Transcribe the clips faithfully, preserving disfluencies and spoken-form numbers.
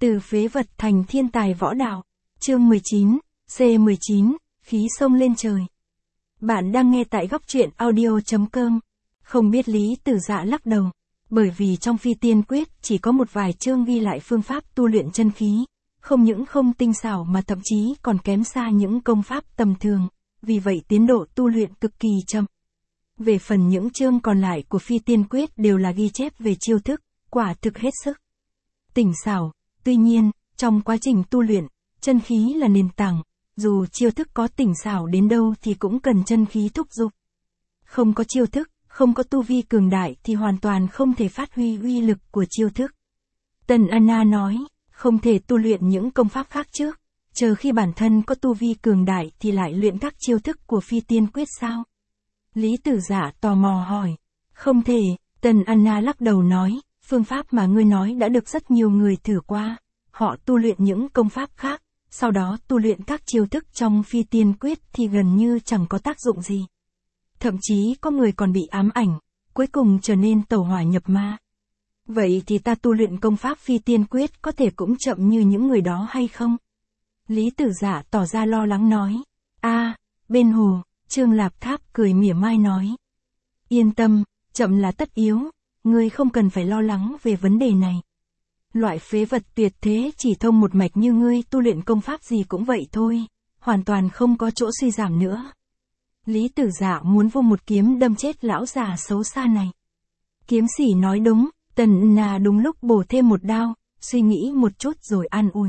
Từ phế vật thành thiên tài võ đạo. Chương mười chín, C mười chín, khí sông lên trời. Bạn đang nghe tại góc truyện audio chấm com. Không biết Lý Tử Dạ lắc đầu. Bởi vì trong Phi Tiên Quyết chỉ có một vài chương ghi lại phương pháp tu luyện chân khí. Không những không tinh xảo mà thậm chí còn kém xa những công pháp tầm thường. Vì vậy tiến độ tu luyện cực kỳ chậm. Về phần những chương còn lại của Phi Tiên Quyết đều là ghi chép về chiêu thức, quả thực hết sức tinh xảo. Tuy nhiên, trong quá trình tu luyện, chân khí là nền tảng, dù chiêu thức có tinh xảo đến đâu thì cũng cần chân khí thúc giục. Không có chiêu thức, không có tu vi cường đại thì hoàn toàn không thể phát huy uy lực của chiêu thức. Tần Anna nói, không thể tu luyện những công pháp khác trước, chờ khi bản thân có tu vi cường đại thì lại luyện các chiêu thức của Phi Tiên Quyết sao? Lý Tử Dạ tò mò hỏi, không thể, Tần Anna lắc đầu nói, phương pháp mà ngươi nói đã được rất nhiều người thử qua, họ tu luyện những công pháp khác, sau đó tu luyện các chiêu thức trong Phi Tiên Quyết thì gần như chẳng có tác dụng gì. Thậm chí có người còn bị ám ảnh, cuối cùng trở nên tẩu hỏa nhập ma. Vậy thì ta tu luyện công pháp Phi Tiên Quyết có thể cũng chậm như những người đó hay không? Lý Tử Dạ tỏ ra lo lắng nói, a, bên hồ, Trương Lạp Tháp cười mỉa mai nói. Yên tâm, chậm là tất yếu, ngươi không cần phải lo lắng về vấn đề này. Loại phế vật tuyệt thế chỉ thông một mạch như ngươi tu luyện công pháp gì cũng vậy thôi, hoàn toàn không có chỗ suy giảm nữa. Lý Tử Dạ muốn vô một kiếm đâm chết lão già xấu xa này. Kiếm sĩ nói đúng, Tần Nà đúng lúc bổ thêm một đao, suy nghĩ một chút rồi an ủi.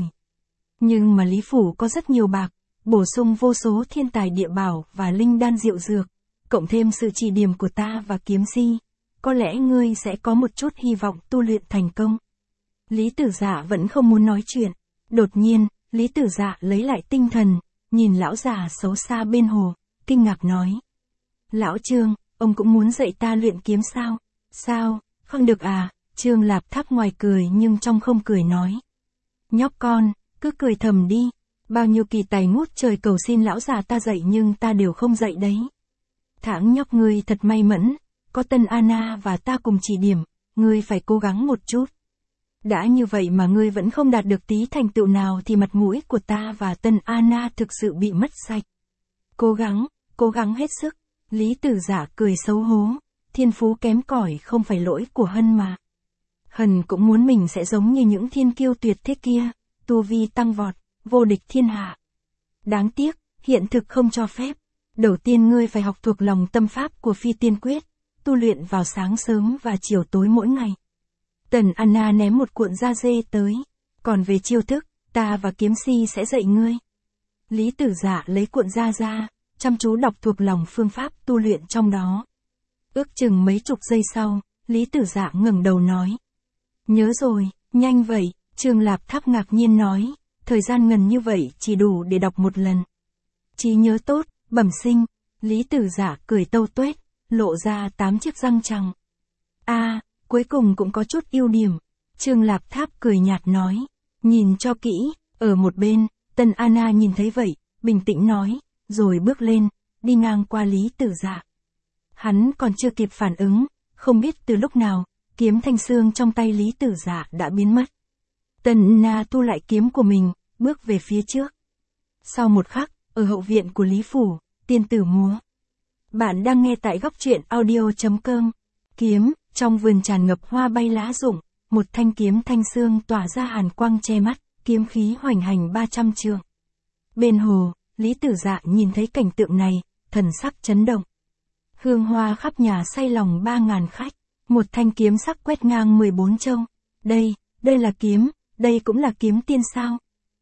Nhưng mà Lý Phủ có rất nhiều bạc, bổ sung vô số thiên tài địa bảo và linh đan diệu dược, cộng thêm sự chỉ điểm của ta và kiếm si, có lẽ ngươi sẽ có một chút hy vọng tu luyện thành công. Lý Tử Dạ vẫn không muốn nói chuyện. Đột nhiên, Lý Tử Dạ lấy lại tinh thần, nhìn lão già xấu xa bên hồ, kinh ngạc nói. Lão Trương, ông cũng muốn dạy ta luyện kiếm sao? Sao, không được à? Trương Lạp Tháp ngoài cười nhưng trong không cười nói. Nhóc con, cứ cười thầm đi. Bao nhiêu kỳ tài ngút trời cầu xin lão già ta dạy nhưng ta đều không dạy đấy. Tháng nhóc ngươi thật may mẫn, có Tân Anna và ta cùng chỉ điểm, ngươi phải cố gắng một chút. Đã như vậy mà ngươi vẫn không đạt được tí thành tựu nào thì mặt mũi của ta và Tân Anna thực sự bị mất sạch. Cố gắng, cố gắng hết sức. Lý Tử Dạ cười xấu hố, thiên phú kém cỏi không phải lỗi của Hân mà. Hân cũng muốn mình sẽ giống như những thiên kiêu tuyệt thế kia, tu vi tăng vọt, vô địch thiên hạ. Đáng tiếc, hiện thực không cho phép. Đầu tiên ngươi phải học thuộc lòng tâm pháp của Phi Tiên Quyết, tu luyện vào sáng sớm và chiều tối mỗi ngày. Tần Anna ném một cuộn da dê tới. Còn về chiêu thức, ta và kiếm si sẽ dạy ngươi. Lý Tử Dạ lấy cuộn da ra, chăm chú đọc thuộc lòng phương pháp tu luyện trong đó. Ước chừng mấy chục giây sau, Lý Tử Dạ ngẩng đầu nói. Nhớ rồi, nhanh vậy, Trương Lạp Tháp ngạc nhiên nói, thời gian ngần như vậy chỉ đủ để đọc một lần. Trí nhớ tốt, bẩm sinh, Lý Tử Dạ cười tâu tuét, lộ ra tám chiếc răng trắng. A, à, cuối cùng cũng có chút ưu điểm. Trương Lạp Tháp cười nhạt nói, nhìn cho kỹ, ở một bên, Tân Anna nhìn thấy vậy, bình tĩnh nói, rồi bước lên, đi ngang qua Lý Tử Dạ. Hắn còn chưa kịp phản ứng, không biết từ lúc nào, kiếm thanh xương trong tay Lý Tử Dạ đã biến mất. Tân Anna thu lại kiếm của mình, bước về phía trước. Sau một khắc, ở hậu viện của Lý Phủ, tiên tử múa. Bạn đang nghe tại góc truyện audio chấm com. Kiếm, trong vườn tràn ngập hoa bay lá rụng, một thanh kiếm thanh xương tỏa ra hàn quang che mắt, kiếm khí hoành hành ba trăm trượng. Bên hồ, Lý Tử Dạ nhìn thấy cảnh tượng này, thần sắc chấn động. Hương hoa khắp nhà say lòng ba ngàn khách, một thanh kiếm sắc quét ngang mười bốn châu. Đây, đây là kiếm, đây cũng là kiếm tiên sao?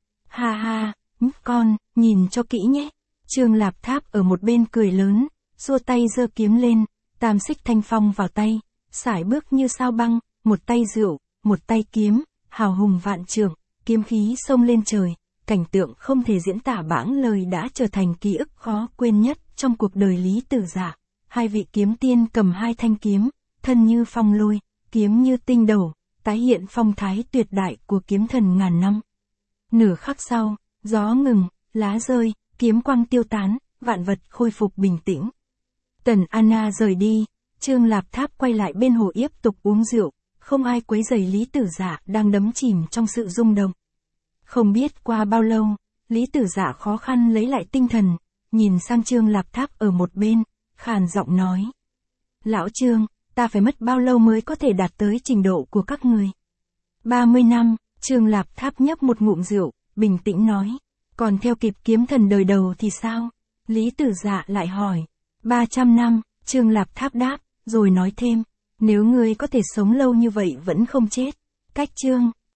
Ha ha, con, nhìn cho kỹ nhé. Trương Lạp Tháp ở một bên cười lớn, xua tay giơ kiếm lên, tam xích thanh phong vào tay, sải bước như sao băng, một tay rượu, một tay kiếm, hào hùng vạn trượng, kiếm khí xông lên trời, cảnh tượng không thể diễn tả bãng lời đã trở thành ký ức khó quên nhất trong cuộc đời Lý Tử Dạ. Hai vị kiếm tiên cầm hai thanh kiếm, thân như phong lôi, kiếm như tinh đầu, tái hiện phong thái tuyệt đại của kiếm thần ngàn năm. Nửa khắc sau, gió ngừng, lá rơi, kiếm quang tiêu tán, vạn vật khôi phục bình tĩnh. Tần Anna rời đi, Trương Lạp Tháp quay lại bên hồ tiếp tục uống rượu, không ai quấy rầy Lý Tử Dạ đang đắm chìm trong sự rung động. Không biết qua bao lâu, Lý Tử Dạ khó khăn lấy lại tinh thần, nhìn sang Trương Lạp Tháp ở một bên, khàn giọng nói. Lão Trương, ta phải mất bao lâu mới có thể đạt tới trình độ của các người? ba mươi năm, Trương Lạp Tháp nhấp một ngụm rượu, bình tĩnh nói. Còn theo kịp kiếm thần đời đầu thì sao? Lý Tử Dạ lại hỏi. ba trăm năm, Trương Lạp Tháp đáp, rồi nói thêm. Nếu ngươi có thể sống lâu như vậy vẫn không chết, cách Trương